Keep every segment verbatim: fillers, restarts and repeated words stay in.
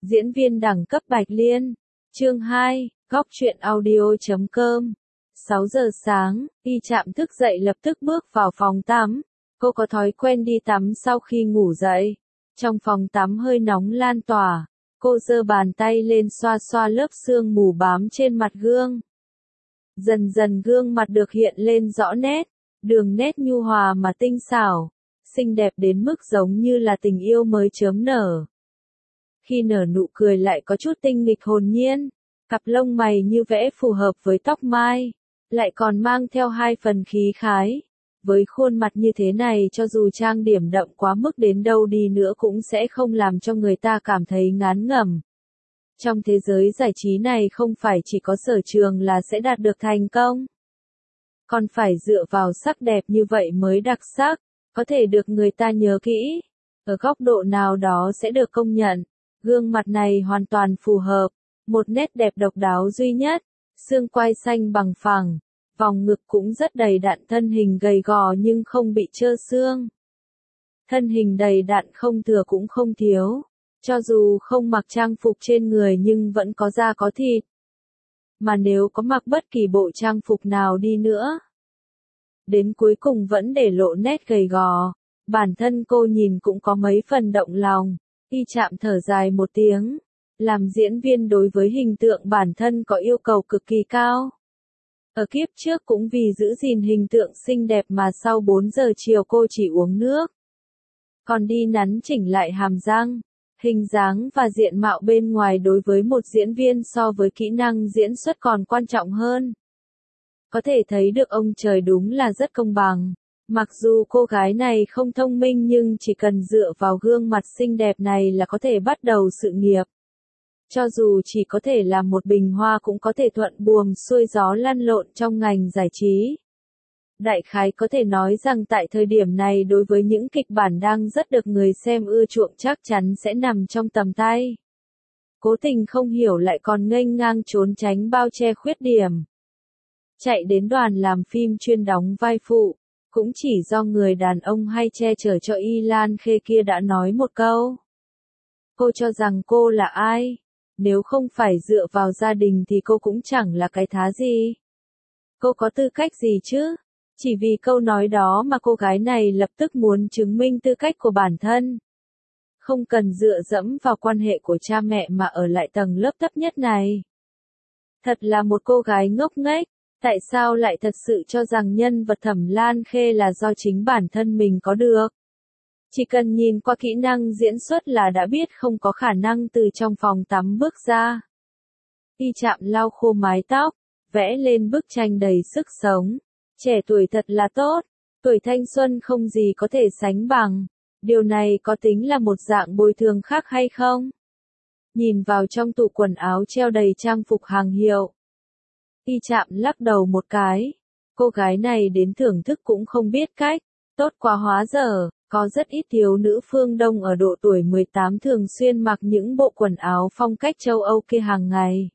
Diễn viên đẳng cấp Bạch Liên. Chương hai, góc truyện audio chấm com. sáu giờ sáng, Y Trạm thức dậy lập tức bước vào phòng tắm. Cô có thói quen đi tắm sau khi ngủ dậy. Trong phòng tắm hơi nóng lan tỏa. Cô giơ bàn tay lên xoa xoa lớp sương mù bám trên mặt gương. Dần dần gương mặt được hiện lên rõ nét, đường nét nhu hòa mà tinh xảo, xinh đẹp đến mức giống như là tình yêu mới chớm nở. Khi nở nụ cười lại có chút tinh nghịch hồn nhiên, cặp lông mày như vẽ phù hợp với tóc mai, lại còn mang theo hai phần khí khái. Với khuôn mặt như thế này cho dù trang điểm đậm quá mức đến đâu đi nữa cũng sẽ không làm cho người ta cảm thấy ngán ngẩm. Trong thế giới giải trí này không phải chỉ có sở trường là sẽ đạt được thành công. Còn phải dựa vào sắc đẹp như vậy mới đặc sắc, có thể được người ta nhớ kỹ, ở góc độ nào đó sẽ được công nhận. Gương mặt này hoàn toàn phù hợp, một nét đẹp độc đáo duy nhất, xương quai xanh bằng phẳng, vòng ngực cũng rất đầy đặn, thân hình gầy gò nhưng không bị trơ xương. Thân hình đầy đặn không thừa cũng không thiếu, cho dù không mặc trang phục trên người nhưng vẫn có da có thịt. Mà nếu có mặc bất kỳ bộ trang phục nào đi nữa, đến cuối cùng vẫn để lộ nét gầy gò, bản thân cô nhìn cũng có mấy phần động lòng. Y Trạm thở dài một tiếng, làm diễn viên đối với hình tượng bản thân có yêu cầu cực kỳ cao. Ở kiếp trước cũng vì giữ gìn hình tượng xinh đẹp mà sau bốn giờ chiều cô chỉ uống nước. Còn đi nắn chỉnh lại hàm răng, hình dáng và diện mạo bên ngoài đối với một diễn viên so với kỹ năng diễn xuất còn quan trọng hơn. Có thể thấy được ông trời đúng là rất công bằng. Mặc dù cô gái này không thông minh nhưng chỉ cần dựa vào gương mặt xinh đẹp này là có thể bắt đầu sự nghiệp. Cho dù chỉ có thể là một bình hoa cũng có thể thuận buồm xuôi gió lăn lộn trong ngành giải trí. Đại khái có thể nói rằng tại thời điểm này đối với những kịch bản đang rất được người xem ưa chuộng chắc chắn sẽ nằm trong tầm tay. Cố Tình không hiểu lại còn nghênh ngang trốn tránh bao che khuyết điểm. Chạy đến đoàn làm phim chuyên đóng vai phụ. Cũng chỉ do người đàn ông hay che chở cho Y Lan Khê kia đã nói một câu. Cô cho rằng cô là ai? Nếu không phải dựa vào gia đình thì cô cũng chẳng là cái thá gì. Cô có tư cách gì chứ? Chỉ vì câu nói đó mà cô gái này lập tức muốn chứng minh tư cách của bản thân. Không cần dựa dẫm vào quan hệ của cha mẹ mà ở lại tầng lớp thấp nhất này. Thật là một cô gái ngốc nghếch. Tại sao lại thật sự cho rằng nhân vật Thẩm Lan Khê là do chính bản thân mình có được? Chỉ cần nhìn qua kỹ năng diễn xuất là đã biết không có khả năng từ trong phòng tắm bước ra. Y Trạm lau khô mái tóc, vẽ lên bức tranh đầy sức sống. Trẻ tuổi thật là tốt, tuổi thanh xuân không gì có thể sánh bằng. Điều này có tính là một dạng bồi thường khác hay không? Nhìn vào trong tủ quần áo treo đầy trang phục hàng hiệu. Y Trạm lắc đầu một cái. Cô gái này đến thưởng thức cũng không biết cách. Tốt quá hóa dở, có rất ít thiếu nữ phương Đông ở độ tuổi mười tám thường xuyên mặc những bộ quần áo phong cách châu Âu kia hàng ngày.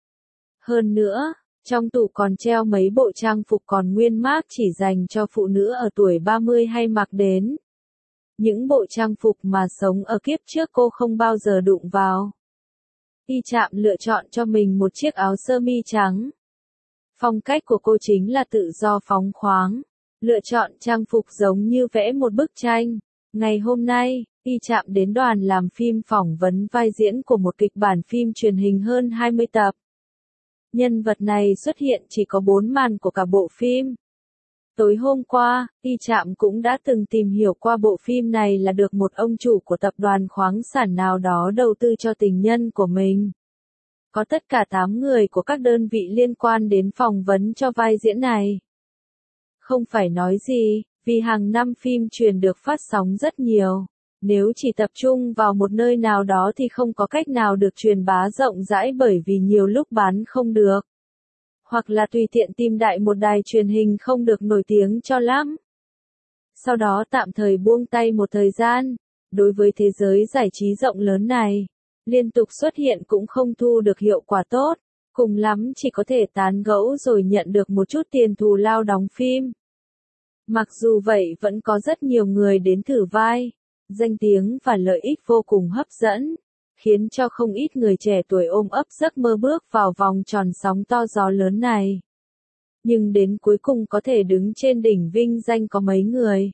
Hơn nữa, trong tủ còn treo mấy bộ trang phục còn nguyên mác chỉ dành cho phụ nữ ở tuổi ba mươi hay mặc đến. Những bộ trang phục mà sống ở kiếp trước cô không bao giờ đụng vào. Y Trạm lựa chọn cho mình một chiếc áo sơ mi trắng. Phong cách của cô chính là tự do phóng khoáng, lựa chọn trang phục giống như vẽ một bức tranh. Ngày hôm nay, Y Trạm đến đoàn làm phim phỏng vấn vai diễn của một kịch bản phim truyền hình hơn hai mươi tập. Nhân vật này xuất hiện chỉ có bốn màn của cả bộ phim. Tối hôm qua, Y Trạm cũng đã từng tìm hiểu qua bộ phim này là được một ông chủ của tập đoàn khoáng sản nào đó đầu tư cho tình nhân của mình. Có tất cả tám người của các đơn vị liên quan đến phỏng vấn cho vai diễn này. Không phải nói gì, vì hàng năm phim truyền được phát sóng rất nhiều. Nếu chỉ tập trung vào một nơi nào đó thì không có cách nào được truyền bá rộng rãi bởi vì nhiều lúc bán không được. Hoặc là tùy tiện tìm đại một đài truyền hình không được nổi tiếng cho lắm. Sau đó tạm thời buông tay một thời gian. Đối với thế giới giải trí rộng lớn này, liên tục xuất hiện cũng không thu được hiệu quả tốt, cùng lắm chỉ có thể tán gẫu rồi nhận được một chút tiền thù lao đóng phim. Mặc dù vậy vẫn có rất nhiều người đến thử vai, danh tiếng và lợi ích vô cùng hấp dẫn. khiến cho không ít người trẻ tuổi ôm ấp giấc mơ bước vào vòng tròn sóng to gió lớn này. Nhưng đến cuối cùng có thể đứng trên đỉnh vinh danh có mấy người.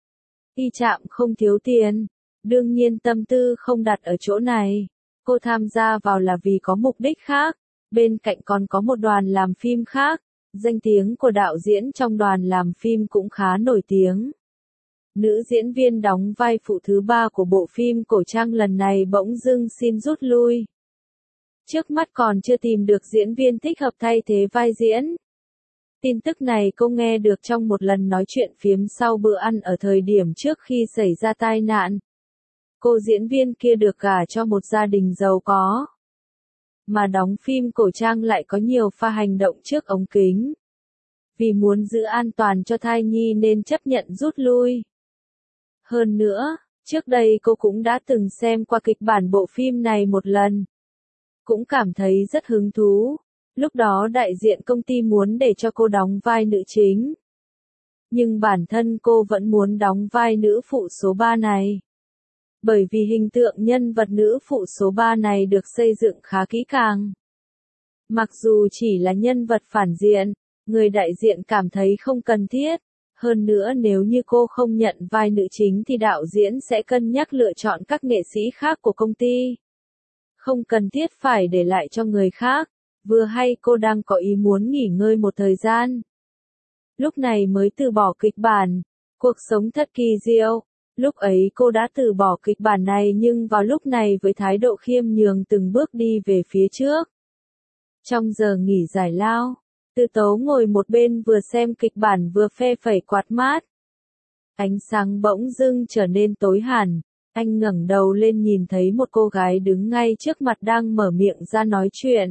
Y Trạm không thiếu tiền, đương nhiên tâm tư không đặt ở chỗ này. Cô tham gia vào là vì có mục đích khác, bên cạnh còn có một đoàn làm phim khác, danh tiếng của đạo diễn trong đoàn làm phim cũng khá nổi tiếng. Nữ diễn viên đóng vai phụ thứ ba của bộ phim cổ trang lần này bỗng dưng xin rút lui. Trước mắt còn chưa tìm được diễn viên thích hợp thay thế vai diễn. Tin tức này cô nghe được trong một lần nói chuyện phiếm sau bữa ăn ở thời điểm trước khi xảy ra tai nạn. Cô diễn viên kia được gả cho một gia đình giàu có. Mà đóng phim cổ trang lại có nhiều pha hành động trước ống kính. Vì muốn giữ an toàn cho thai nhi nên chấp nhận rút lui. Hơn nữa, trước đây cô cũng đã từng xem qua kịch bản bộ phim này một lần. Cũng cảm thấy rất hứng thú. Lúc đó đại diện công ty muốn để cho cô đóng vai nữ chính. Nhưng bản thân cô vẫn muốn đóng vai nữ phụ số ba này. Bởi vì hình tượng nhân vật nữ phụ số ba này được xây dựng khá kỹ càng. Mặc dù chỉ là nhân vật phản diện, người đại diện cảm thấy không cần thiết. Hơn nữa nếu như cô không nhận vai nữ chính thì đạo diễn sẽ cân nhắc lựa chọn các nghệ sĩ khác của công ty. Không cần thiết phải để lại cho người khác. Vừa hay cô đang có ý muốn nghỉ ngơi một thời gian. Lúc này mới từ bỏ kịch bản. Cuộc sống thật kỳ diệu. Lúc ấy cô đã từ bỏ kịch bản này nhưng vào lúc này với thái độ khiêm nhường từng bước đi về phía trước. Trong giờ nghỉ giải lao, Tư Tấu ngồi một bên vừa xem kịch bản vừa phe phẩy quạt mát. Ánh sáng bỗng dưng trở nên tối hẳn. Anh ngẩng đầu lên nhìn thấy một cô gái đứng ngay trước mặt đang mở miệng ra nói chuyện.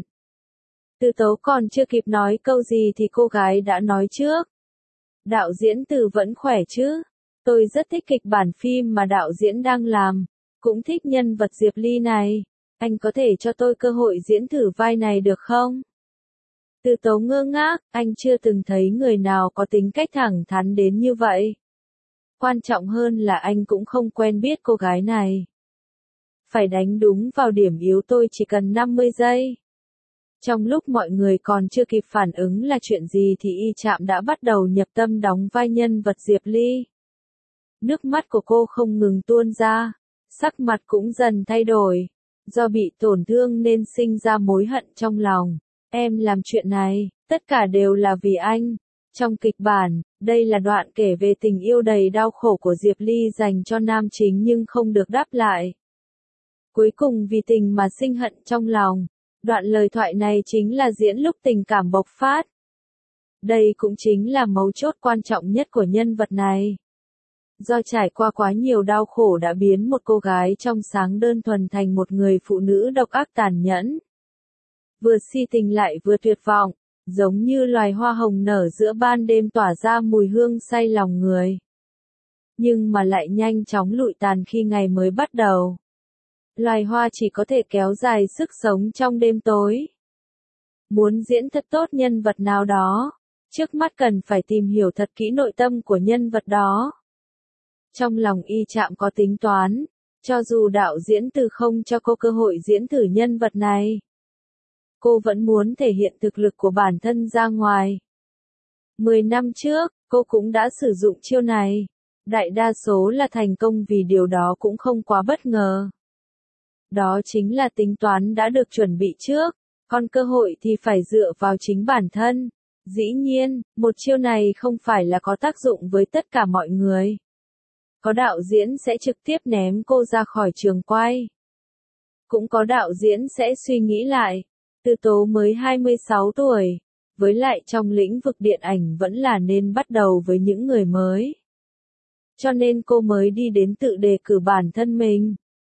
Tư Tấu còn chưa kịp nói câu gì thì cô gái đã nói trước. Đạo diễn Từ vẫn khỏe chứ? Tôi rất thích kịch bản phim mà đạo diễn đang làm. Cũng thích nhân vật Diệp Ly này. Anh có thể cho tôi cơ hội diễn thử vai này được không? Tư Tấu ngơ ngác, anh chưa từng thấy người nào có tính cách thẳng thắn đến như vậy. Quan trọng hơn là anh cũng không quen biết cô gái này. Phải đánh đúng vào điểm yếu tôi chỉ cần năm mươi giây. Trong lúc mọi người còn chưa kịp phản ứng là chuyện gì thì Y Trạm đã bắt đầu nhập tâm đóng vai nhân vật Diệp Ly. Nước mắt của cô không ngừng tuôn ra, sắc mặt cũng dần thay đổi. Do bị tổn thương nên sinh ra mối hận trong lòng. Em làm chuyện này, tất cả đều là vì anh. Trong kịch bản, đây là đoạn kể về tình yêu đầy đau khổ của Diệp Ly dành cho nam chính nhưng không được đáp lại. Cuối cùng vì tình mà sinh hận trong lòng. Đoạn lời thoại này chính là diễn lúc tình cảm bộc phát. Đây cũng chính là mấu chốt quan trọng nhất của nhân vật này. Do trải qua quá nhiều đau khổ đã biến một cô gái trong sáng đơn thuần thành một người phụ nữ độc ác tàn nhẫn. Vừa si tình lại vừa tuyệt vọng, giống như loài hoa hồng nở giữa ban đêm tỏa ra mùi hương say lòng người. Nhưng mà lại nhanh chóng lụi tàn khi ngày mới bắt đầu. Loài hoa chỉ có thể kéo dài sức sống trong đêm tối. Muốn diễn thật tốt nhân vật nào đó, trước mắt cần phải tìm hiểu thật kỹ nội tâm của nhân vật đó. Trong lòng Y Trạm có tính toán, cho dù đạo diễn Từ không cho cô cơ hội diễn thử nhân vật này. Cô vẫn muốn thể hiện thực lực của bản thân ra ngoài. Mười năm trước, cô cũng đã sử dụng chiêu này. Đại đa số là thành công vì điều đó cũng không quá bất ngờ. Đó chính là tính toán đã được chuẩn bị trước, còn cơ hội thì phải dựa vào chính bản thân. Dĩ nhiên, một chiêu này không phải là có tác dụng với tất cả mọi người. Có đạo diễn sẽ trực tiếp ném cô ra khỏi trường quay. Cũng có đạo diễn sẽ suy nghĩ lại. Tư Tố mới hai mươi sáu tuổi, với lại trong lĩnh vực điện ảnh vẫn là nên bắt đầu với những người mới. Cho nên cô mới đi đến tự đề cử bản thân mình.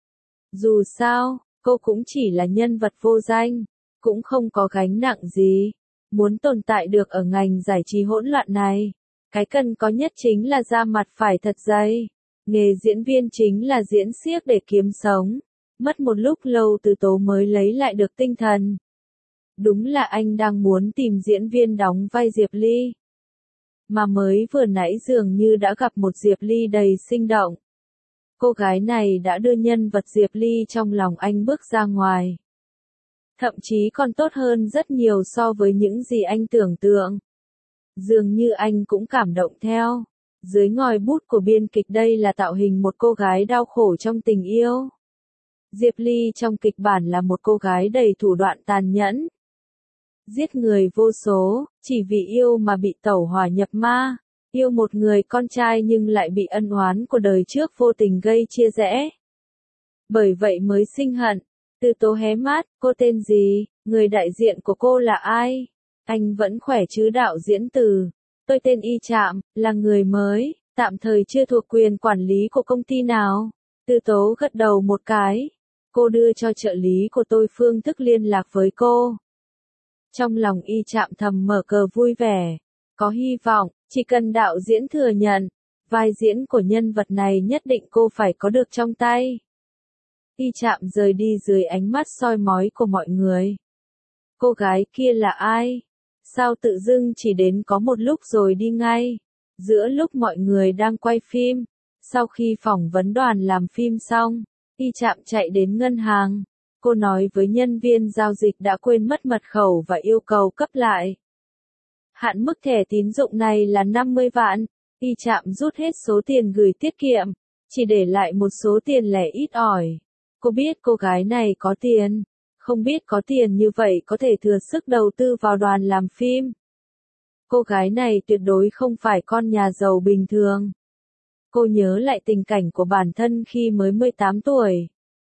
Dù sao, cô cũng chỉ là nhân vật vô danh, cũng không có gánh nặng gì. Muốn tồn tại được ở ngành giải trí hỗn loạn này, cái cần có nhất chính là da mặt phải thật dày. Nghề diễn viên chính là diễn xiếc để kiếm sống. Mất một lúc lâu Tư Tố mới lấy lại được tinh thần. Đúng là anh đang muốn tìm diễn viên đóng vai Diệp Ly. Mà mới vừa nãy dường như đã gặp một Diệp Ly đầy sinh động. Cô gái này đã đưa nhân vật Diệp Ly trong lòng anh bước ra ngoài. Thậm chí còn tốt hơn rất nhiều so với những gì anh tưởng tượng. Dường như anh cũng cảm động theo. Dưới ngòi bút của biên kịch đây là tạo hình một cô gái đau khổ trong tình yêu. Diệp Ly trong kịch bản là một cô gái đầy thủ đoạn tàn nhẫn. Giết người vô số, chỉ vì yêu mà bị tẩu hỏa nhập ma. Yêu một người con trai nhưng lại bị ân oán của đời trước vô tình gây chia rẽ. Bởi vậy mới sinh hận. Từ tố hé mắt, cô tên gì, người đại diện của cô là ai? Anh vẫn khỏe chứ đạo diễn Từ? Tôi tên Y Trạm, là người mới, tạm thời chưa thuộc quyền quản lý của công ty nào. Từ tố gật đầu một cái. Cô đưa cho trợ lý của tôi phương thức liên lạc với cô. Trong lòng Y Trạm thầm mở cờ vui vẻ. Có hy vọng, chỉ cần đạo diễn thừa nhận, vai diễn của nhân vật này nhất định cô phải có được trong tay. Y Trạm rời đi dưới ánh mắt soi mói của mọi người. Cô gái kia là ai? Sao tự dưng chỉ đến có một lúc rồi đi ngay? Giữa lúc mọi người đang quay phim, sau khi phỏng vấn đoàn làm phim xong, Y Trạm chạy đến ngân hàng. Cô nói với nhân viên giao dịch đã quên mất mật khẩu và yêu cầu cấp lại. Hạn mức thẻ tín dụng này là năm mươi vạn. Y Trạm rút hết số tiền gửi tiết kiệm, chỉ để lại một số tiền lẻ ít ỏi. Cô biết cô gái này có tiền, không biết có tiền như vậy có thể thừa sức đầu tư vào đoàn làm phim. Cô gái này tuyệt đối không phải con nhà giàu bình thường. Cô nhớ lại tình cảnh của bản thân khi mới mười tám tuổi.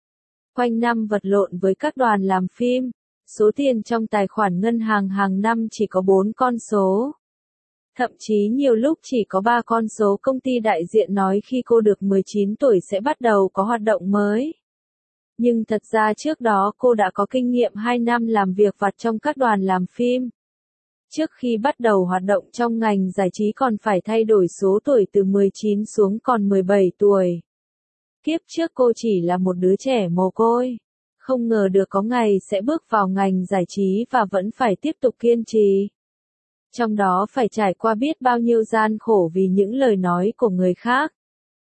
Quanh năm vật lộn với các đoàn làm phim, số tiền trong tài khoản ngân hàng hàng năm chỉ có bốn con số. Thậm chí nhiều lúc chỉ có ba con số. Công ty đại diện nói khi cô được mười chín tuổi sẽ bắt đầu có hoạt động mới. Nhưng thật ra trước đó cô đã có kinh nghiệm hai năm làm việc vặt trong các đoàn làm phim. Trước khi bắt đầu hoạt động trong ngành giải trí còn phải thay đổi số tuổi từ mười chín xuống còn mười bảy tuổi. Kiếp trước cô chỉ là một đứa trẻ mồ côi. Không ngờ được có ngày sẽ bước vào ngành giải trí và vẫn phải tiếp tục kiên trì. Trong đó phải trải qua biết bao nhiêu gian khổ vì những lời nói của người khác.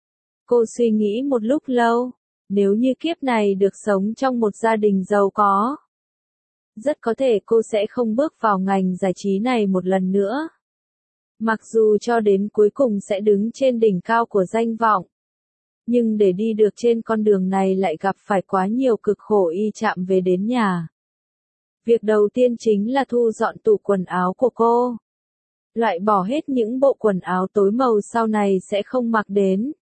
Cô suy nghĩ một lúc lâu, nếu như kiếp này được sống trong một gia đình giàu có, rất có thể cô sẽ không bước vào ngành giải trí này một lần nữa. Mặc dù cho đến cuối cùng sẽ đứng trên đỉnh cao của danh vọng. Nhưng để đi được trên con đường này lại gặp phải quá nhiều cực khổ. Y Trạm về đến nhà. Việc đầu tiên chính là thu dọn tủ quần áo của cô. Loại bỏ hết những bộ quần áo tối màu sau này sẽ không mặc đến.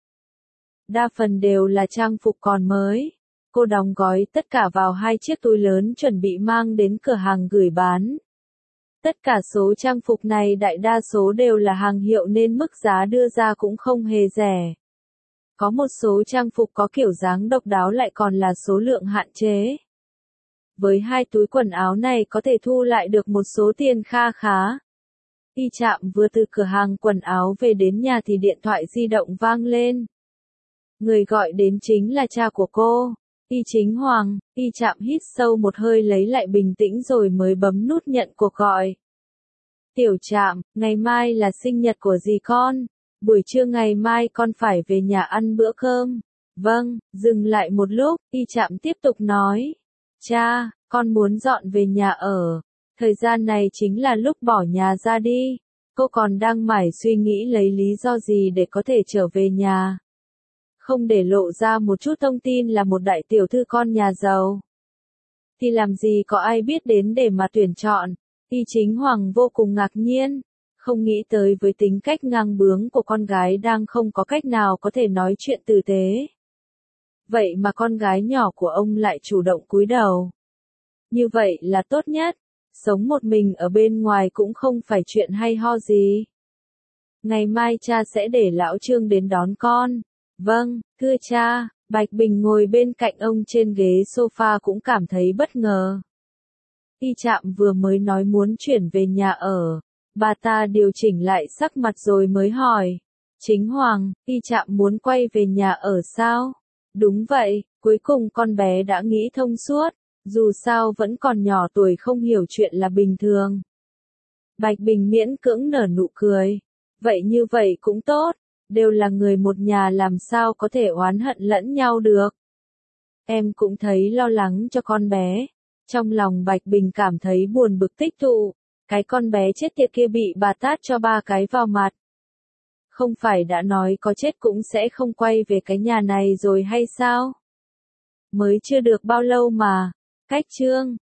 Đa phần đều là trang phục còn mới. Cô đóng gói tất cả vào hai chiếc túi lớn chuẩn bị mang đến cửa hàng gửi bán. Tất cả số trang phục này đại đa số đều là hàng hiệu nên mức giá đưa ra cũng không hề rẻ. Có một số trang phục có kiểu dáng độc đáo lại còn là số lượng hạn chế. Với hai túi quần áo này có thể thu lại được một số tiền kha khá. Y Trạm vừa từ cửa hàng quần áo về đến nhà thì điện thoại di động vang lên. Người gọi đến chính là cha của cô, Y Chính Hoàng. Y Trạm hít sâu một hơi lấy lại bình tĩnh rồi mới bấm nút nhận cuộc gọi. Tiểu Trạm, ngày mai là sinh nhật của dì con. Buổi trưa ngày mai con phải về nhà ăn bữa cơm. Vâng, dừng lại một lúc, Y Trạm tiếp tục nói. Cha, con muốn dọn về nhà ở. Thời gian này chính là lúc bỏ nhà ra đi. Cô còn đang mải suy nghĩ lấy lý do gì để có thể trở về nhà. Không để lộ ra một chút thông tin là một đại tiểu thư con nhà giàu. Thì làm gì có ai biết đến để mà tuyển chọn. Y Chính Hoàng vô cùng ngạc nhiên. Không nghĩ tới với tính cách ngang bướng của con gái đang không có cách nào có thể nói chuyện tử tế. Vậy mà con gái nhỏ của ông lại chủ động cúi đầu. Như vậy là tốt nhất. Sống một mình ở bên ngoài cũng không phải chuyện hay ho gì. Ngày mai cha sẽ để lão Trương đến đón con. Vâng, thưa cha. Bạch Bình ngồi bên cạnh ông trên ghế sofa cũng cảm thấy bất ngờ. Y Trạm vừa mới nói muốn chuyển về nhà ở. Bà ta điều chỉnh lại sắc mặt rồi mới hỏi. Chính Hoàng, Y Trạm muốn quay về nhà ở sao? Đúng vậy, cuối cùng con bé đã nghĩ thông suốt. Dù sao vẫn còn nhỏ tuổi không hiểu chuyện là bình thường. Bạch Bình miễn cưỡng nở nụ cười. Vậy như vậy cũng tốt. đều là người một nhà làm sao có thể oán hận lẫn nhau được. Em cũng thấy lo lắng cho con bé. Trong lòng Bạch Bình cảm thấy buồn bực tích tụ, cái con bé chết tiệt kia bị bà tát cho ba cái vào mặt. Không phải đã nói có chết cũng sẽ không quay về cái nhà này rồi hay sao? Mới chưa được bao lâu mà, cách Trương